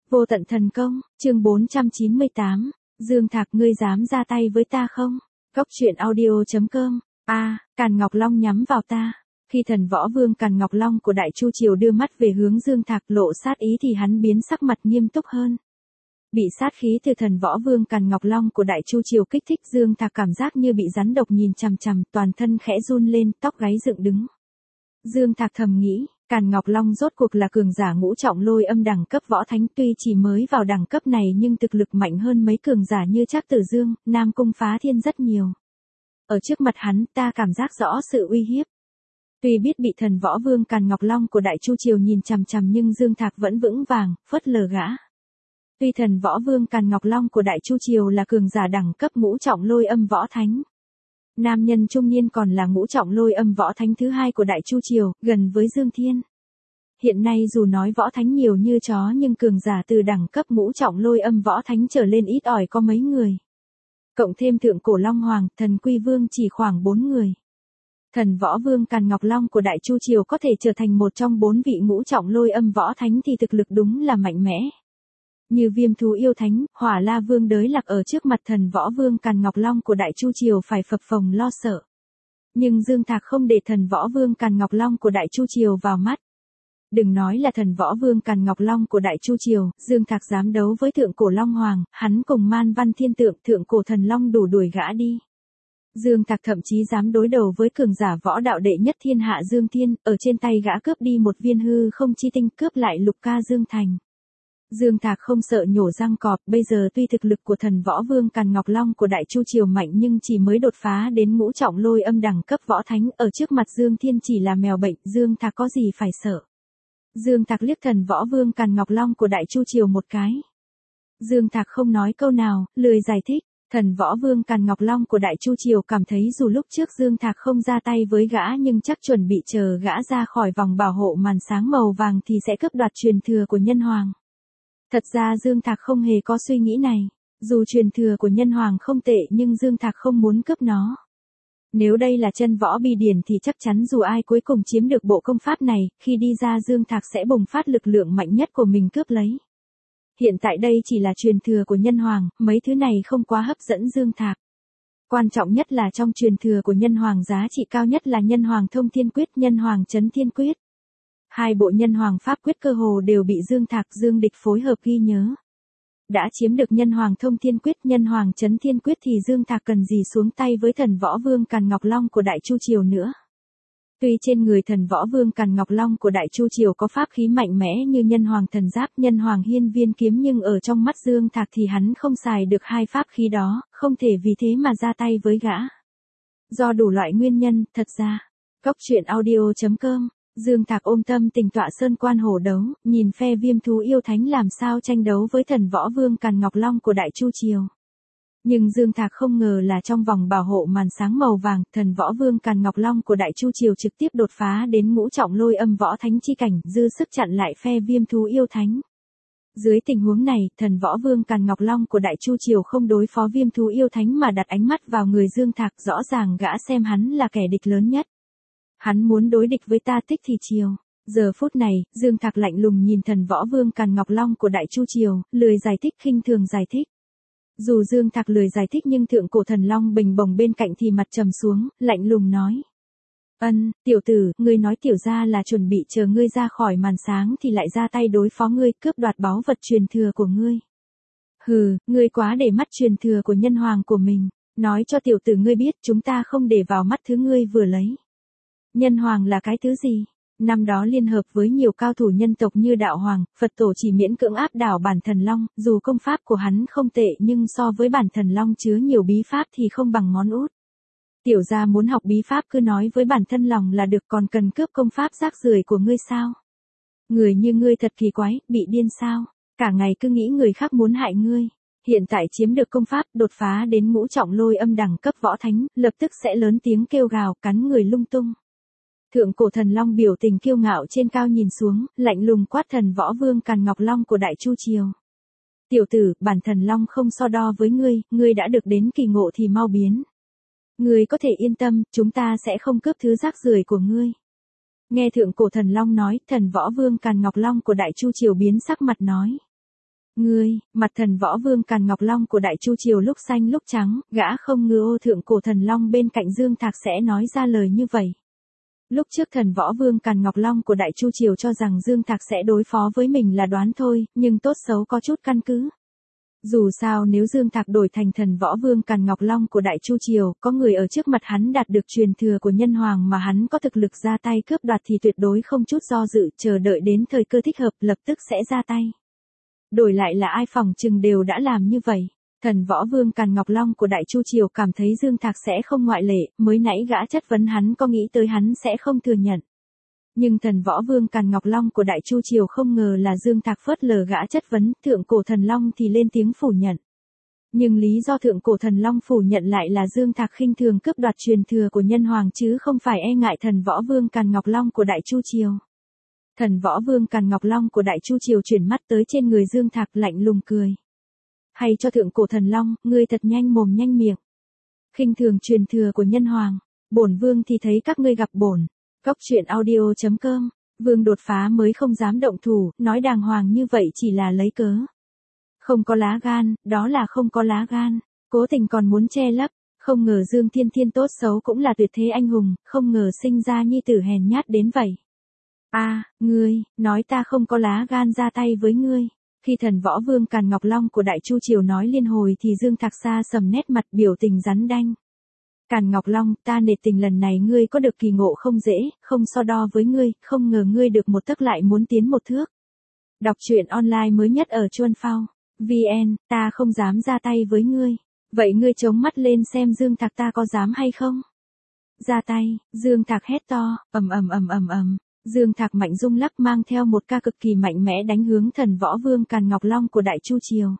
Vô tận thần công, chương 498, Dương Thạc ngươi dám ra tay với ta không? Góc truyện audio.com, Càn Ngọc Long nhắm vào ta. Khi thần võ vương Càn Ngọc Long của Đại Chu Triều đưa mắt về hướng Dương Thạc lộ sát ý thì hắn biến sắc mặt nghiêm túc hơn. Bị sát khí từ thần võ vương Càn Ngọc Long của Đại Chu Triều kích thích, Dương Thạc cảm giác như bị rắn độc nhìn chằm chằm, toàn thân khẽ run lên, tóc gáy dựng đứng. Dương Thạc thầm nghĩ, Càn Ngọc Long rốt cuộc là cường giả ngũ trọng lôi âm đẳng cấp võ thánh, tuy chỉ mới vào đẳng cấp này nhưng thực lực mạnh hơn mấy cường giả như Trác Tử Dương, Nam Cung Phá Thiên rất nhiều. Ở trước mặt hắn ta cảm giác rõ sự uy hiếp. Tuy biết bị thần võ vương Càn Ngọc Long của Đại Chu Triều nhìn chằm chằm nhưng Dương Thạc vẫn vững vàng, phớt lờ gã. Tuy thần võ vương Càn Ngọc Long của Đại Chu Triều là cường giả đẳng cấp ngũ trọng lôi âm võ thánh. Nam nhân trung niên còn là ngũ trọng lôi âm võ thánh thứ hai của Đại Chu Triều, gần với Dương Thiên. Hiện nay dù nói võ thánh nhiều như chó nhưng cường giả từ đẳng cấp ngũ trọng lôi âm võ thánh trở lên ít ỏi có mấy người. Cộng thêm thượng cổ Long Hoàng, thần Quy Vương chỉ khoảng 4 người. Thần võ vương Càn Ngọc Long của Đại Chu Triều có thể trở thành một trong 4 vị ngũ trọng lôi âm võ thánh thì thực lực đúng là mạnh mẽ. Như Viêm Thú Yêu Thánh, Hỏa La Vương Đới Lạc ở trước mặt thần võ vương Càn Ngọc Long của Đại Chu Triều phải phập phồng lo sợ. Nhưng Dương Thạc không để thần võ vương Càn Ngọc Long của Đại Chu Triều vào mắt. Đừng nói là thần võ vương Càn Ngọc Long của Đại Chu Triều, Dương Thạc dám đấu với thượng cổ Long Hoàng, hắn cùng Man Văn Thiên Tượng thượng cổ thần Long đủ đuổi gã đi. Dương Thạc thậm chí dám đối đầu với cường giả võ đạo đệ nhất thiên hạ Dương Thiên, ở trên tay gã cướp đi một viên hư không chi tinh, cướp lại lục ca Dương Thành. Dương Thạc không sợ nhổ răng cọp, bây giờ tuy thực lực của thần võ vương Càn Ngọc Long của Đại Chu Triều mạnh nhưng chỉ mới đột phá đến ngũ trọng lôi âm đẳng cấp võ thánh, ở trước mặt Dương Thiên chỉ là mèo bệnh, Dương Thạc có gì phải sợ. Dương Thạc liếc thần võ vương Càn Ngọc Long của Đại Chu Triều một cái. Dương Thạc không nói câu nào, lười giải thích. Thần võ vương Càn Ngọc Long của Đại Chu Triều cảm thấy dù lúc trước Dương Thạc không ra tay với gã nhưng chắc chuẩn bị chờ gã ra khỏi vòng bảo hộ màn sáng màu vàng thì sẽ cướp đoạt truyền thừa của Nhân Hoàng. Thật ra Dương Thạc không hề có suy nghĩ này. Dù truyền thừa của Nhân Hoàng không tệ nhưng Dương Thạc không muốn cướp nó. Nếu đây là chân võ bi điển thì chắc chắn dù ai cuối cùng chiếm được bộ công pháp này, khi đi ra Dương Thạc sẽ bùng phát lực lượng mạnh nhất của mình cướp lấy. Hiện tại đây chỉ là truyền thừa của Nhân Hoàng, mấy thứ này không quá hấp dẫn Dương Thạc. Quan trọng nhất là trong truyền thừa của Nhân Hoàng giá trị cao nhất là Nhân Hoàng Thông Thiên Quyết, Nhân Hoàng Chấn Thiên Quyết. Hai bộ Nhân Hoàng Pháp Quyết cơ hồ đều bị Dương Thạc, Dương Địch phối hợp ghi nhớ. Đã chiếm được Nhân Hoàng Thông Thiên Quyết, Nhân Hoàng Chấn Thiên Quyết thì Dương Thạc cần gì xuống tay với thần võ vương Càn Ngọc Long của Đại Chu Triều nữa. Tuy trên người thần võ vương Càn Ngọc Long của Đại Chu Triều có pháp khí mạnh mẽ như Nhân Hoàng Thần Giáp, Nhân Hoàng Hiên Viên Kiếm nhưng ở trong mắt Dương Thạc thì hắn không xài được hai pháp khí đó, không thể vì thế mà ra tay với gã. Do đủ loại nguyên nhân, thật ra, góc truyện audio.com, Dương Thạc ôm tâm tình tọa sơn quan hổ đấu, nhìn phe Viêm Thú Yêu Thánh làm sao tranh đấu với thần võ vương Càn Ngọc Long của Đại Chu Triều. Nhưng Dương Thạc không ngờ là trong vòng bảo hộ màn sáng màu vàng, thần võ vương Càn Ngọc Long của Đại Chu Triều trực tiếp đột phá đến ngũ trọng lôi âm võ thánh chi cảnh, dư sức chặn lại phe Viêm Thú Yêu Thánh. Dưới tình huống này, thần võ vương Càn Ngọc Long của Đại Chu Triều không đối phó Viêm Thú Yêu Thánh mà đặt ánh mắt vào người Dương Thạc, rõ ràng gã xem hắn là kẻ địch lớn nhất. Hắn muốn đối địch với ta Tích Thì Triều. Giờ phút này, Dương Thạc lạnh lùng nhìn thần võ vương Càn Ngọc Long của Đại Chu Triều, lười giải thích, khinh thường giải thích. Dù Dương Thạc lười giải thích nhưng thượng cổ thần Long Bình Bồng bên cạnh thì mặt trầm xuống, lạnh lùng nói. Tiểu tử, ngươi nói tiểu gia là chuẩn bị chờ ngươi ra khỏi màn sáng thì lại ra tay đối phó ngươi, cướp đoạt báu vật truyền thừa của ngươi. Hừ, ngươi quá để mắt truyền thừa của Nhân Hoàng của mình, nói cho tiểu tử ngươi biết chúng ta không để vào mắt thứ ngươi vừa lấy. Nhân Hoàng là cái thứ gì? Năm đó liên hợp với nhiều cao thủ nhân tộc như Đạo Hoàng, Phật Tổ chỉ miễn cưỡng áp đảo bản thần Long, dù công pháp của hắn không tệ nhưng so với bản thần Long chứa nhiều bí pháp thì không bằng ngón út. Tiểu gia muốn học bí pháp cứ nói với bản thân lòng là được, còn cần cướp công pháp rác rưởi của ngươi sao? Người như ngươi thật kỳ quái, bị điên sao? Cả ngày cứ nghĩ người khác muốn hại ngươi. Hiện tại chiếm được công pháp, đột phá đến ngũ trọng lôi âm đẳng cấp võ thánh, lập tức sẽ lớn tiếng kêu gào, cắn người lung tung. Thượng cổ thần Long biểu tình kiêu ngạo trên cao nhìn xuống, lạnh lùng quát thần võ vương Càn Ngọc Long của Đại Chu Triều. Tiểu tử, bản thần Long không so đo với ngươi đã được đến kỳ ngộ thì mau biến. Ngươi có thể yên tâm, chúng ta sẽ không cướp thứ rác rưởi của ngươi. Nghe thượng cổ thần Long nói, thần võ vương Càn Ngọc Long của Đại Chu Triều biến sắc mặt nói. mặt thần võ vương Càn Ngọc Long của Đại Chu Triều lúc xanh lúc trắng, gã không ngờ ô thượng cổ thần long bên cạnh Dương Thạc sẽ nói ra lời như vậy. Lúc trước thần võ vương Càn Ngọc Long của Đại Chu Triều cho rằng Dương Thạc sẽ đối phó với mình là đoán thôi, nhưng tốt xấu có chút căn cứ. Dù sao nếu Dương Thạc đổi thành thần võ vương Càn Ngọc Long của Đại Chu Triều, có người ở trước mặt hắn đạt được truyền thừa của nhân hoàng mà hắn có thực lực ra tay cướp đoạt thì tuyệt đối không chút do dự, chờ đợi đến thời cơ thích hợp lập tức sẽ ra tay. Đổi lại là ai phòng chừng đều đã làm như vậy. Thần võ vương Càn Ngọc Long của Đại Chu Triều cảm thấy Dương Thạc sẽ không ngoại lệ, mới nãy gã chất vấn hắn có nghĩ tới hắn sẽ không thừa nhận. Nhưng thần võ vương Càn Ngọc Long của Đại Chu Triều không ngờ là Dương Thạc phớt lờ gã chất vấn, thượng cổ thần long thì lên tiếng phủ nhận. Nhưng lý do thượng cổ thần long phủ nhận lại là Dương Thạc khinh thường cướp đoạt truyền thừa của nhân hoàng chứ không phải e ngại thần võ vương Càn Ngọc Long của Đại Chu Triều. Thần võ vương Càn Ngọc Long của Đại Chu Triều chuyển mắt tới trên người Dương Thạc lạnh lùng cười. Hay cho thượng cổ thần long, ngươi thật nhanh mồm nhanh miệng. Khinh thường truyền thừa của nhân hoàng, bổn vương thì thấy các ngươi gặp bổn. Cốc truyện audio.com, vương đột phá mới không dám động thủ, nói đàng hoàng như vậy chỉ là lấy cớ. Không có lá gan, đó là không có lá gan, cố tình còn muốn che lấp, không ngờ Dương Thiên Thiên tốt xấu cũng là tuyệt thế anh hùng, không ngờ sinh ra nhi tử hèn nhát đến vậy. Ngươi, nói ta không có lá gan ra tay với ngươi. Khi thần võ vương Càn Ngọc Long của Đại Chu Triều nói liên hồi thì Dương Thạc xa sầm nét mặt biểu tình rắn đanh. Càn Ngọc Long, ta nể tình lần này ngươi có được kỳ ngộ không dễ, không so đo với ngươi, không ngờ ngươi được một tấc lại muốn tiến một thước. Đọc truyện online mới nhất ở Chuan Phao VN, ta không dám ra tay với ngươi. Vậy ngươi chống mắt lên xem Dương Thạc ta có dám hay không? Ra tay, Dương Thạc hét to, ầm. Dương Thạc mạnh rung lắc mang theo một ca cực kỳ mạnh mẽ đánh hướng thần võ vương Càn Ngọc Long của Đại Chu Triều.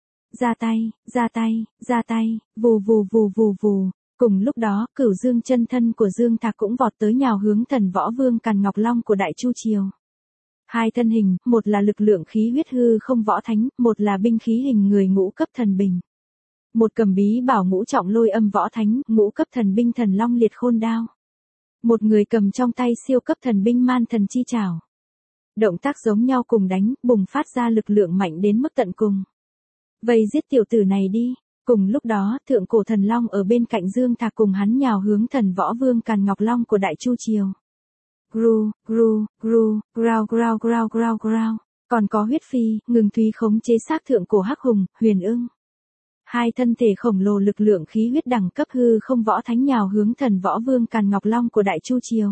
Ra tay, vù. Cùng lúc đó, Cửu Dương chân thân của Dương Thạc cũng vọt tới nhào hướng thần võ vương Càn Ngọc Long của Đại Chu Triều. Hai thân hình, một là lực lượng khí huyết hư không võ thánh, một là binh khí hình người ngũ cấp thần bình. Một cầm bí bảo ngũ trọng lôi âm võ thánh, ngũ cấp thần binh thần long liệt khôn đao. Một người cầm trong tay siêu cấp thần binh man thần chi trảo. Động tác giống nhau cùng đánh, bùng phát ra lực lượng mạnh đến mức tận cùng. Vậy giết tiểu tử này đi. Cùng lúc đó, thượng cổ thần long ở bên cạnh Dương Thạc cùng hắn nhào hướng thần võ vương Càn Ngọc Long của Đại Chu Triều. Gru. Còn có huyết phi, ngừng thúy khống chế xác thượng cổ hắc hùng, huyền ưng. Hai thân thể khổng lồ lực lượng khí huyết đẳng cấp hư không võ thánh nhào hướng thần võ vương Càn Ngọc Long của Đại Chu Triều.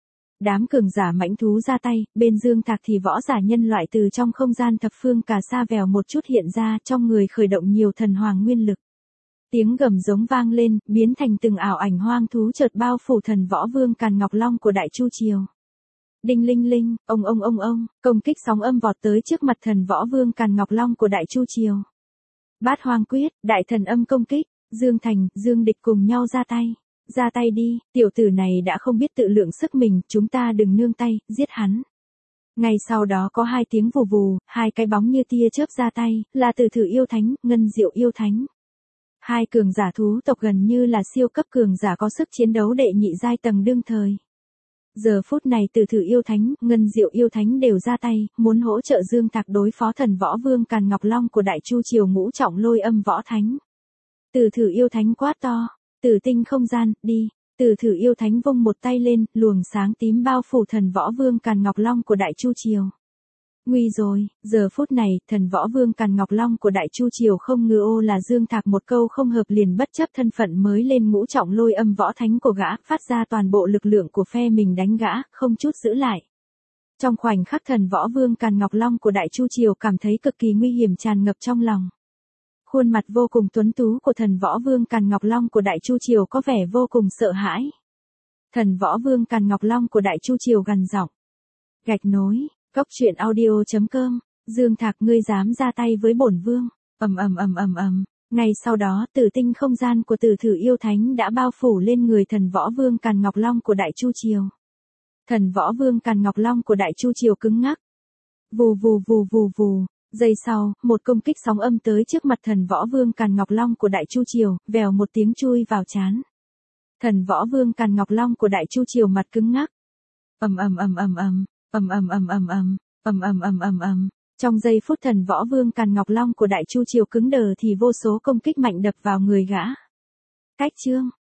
Đám cường giả mãnh thú ra tay, bên Dương Thạc thì võ giả nhân loại từ trong không gian thập phương cả sa vèo một chút hiện ra, trong người khởi động nhiều thần hoàng nguyên lực. Tiếng gầm giống vang lên, biến thành từng ảo ảnh hoang thú chợt bao phủ thần võ vương Càn Ngọc Long của Đại Chu Triều. Đinh linh linh, ông, công kích sóng âm vọt tới trước mặt thần võ vương Càn Ngọc Long của Đại Chu Triều. Bát hoang quyết, đại thần âm công kích, Dương Thành, Dương Địch cùng nhau ra tay. Ra tay đi, tiểu tử này đã không biết tự lượng sức mình, chúng ta đừng nương tay, giết hắn. Ngay sau đó có hai tiếng vù vù, hai cái bóng như tia chớp ra tay, là Tử Thử yêu thánh, Ngân Diệu yêu thánh. Hai cường giả thú tộc gần như là siêu cấp cường giả có sức chiến đấu đệ nhị giai tầng đương thời. Giờ phút này Tử Thử yêu thánh, Ngân Diệu yêu thánh đều ra tay, muốn hỗ trợ Dương Thạc đối phó thần võ vương Càn Ngọc Long của Đại Chu Triều ngũ trọng lôi âm võ thánh. Tử Thử yêu thánh quát to, Tử tinh không gian, đi. Tử Thử yêu thánh vung một tay lên, luồng sáng tím bao phủ thần võ vương Càn Ngọc Long của Đại Chu Triều. Nguy rồi, giờ phút này, thần võ vương Càn Ngọc Long của Đại Chu Triều không ngờ ô là Dương Thạc một câu không hợp liền bất chấp thân phận mới lên ngũ trọng lôi âm võ thánh của gã, phát ra toàn bộ lực lượng của phe mình đánh gã, không chút giữ lại. Trong khoảnh khắc thần võ vương Càn Ngọc Long của Đại Chu Triều cảm thấy cực kỳ nguy hiểm tràn ngập trong lòng. Khuôn mặt vô cùng tuấn tú của thần võ vương Càn Ngọc Long của Đại Chu Triều có vẻ vô cùng sợ hãi. Thần võ vương Càn Ngọc Long của Đại Chu Triều gằn giọng. Gạch nối, cốc truyện audio.com, Dương Thạc ngươi dám ra tay với bổn vương, ầm. Ngay sau đó tử tinh không gian của Tử Thử yêu thánh đã bao phủ lên người thần võ vương Càn Ngọc Long của Đại Chu Triều. Thần võ vương Càn Ngọc Long của Đại Chu Triều cứng ngắc. Vù. Giây sau, một công kích sóng âm tới trước mặt thần võ vương Càn Ngọc Long của Đại Chu Triều, vèo một tiếng chui vào trán. Thần võ vương Càn Ngọc Long của Đại Chu Triều mặt cứng ngắc. Ầm. Trong giây phút thần võ vương Càn Ngọc Long của Đại Chu Triều cứng đờ thì vô số công kích mạnh đập vào người gã. Cách chương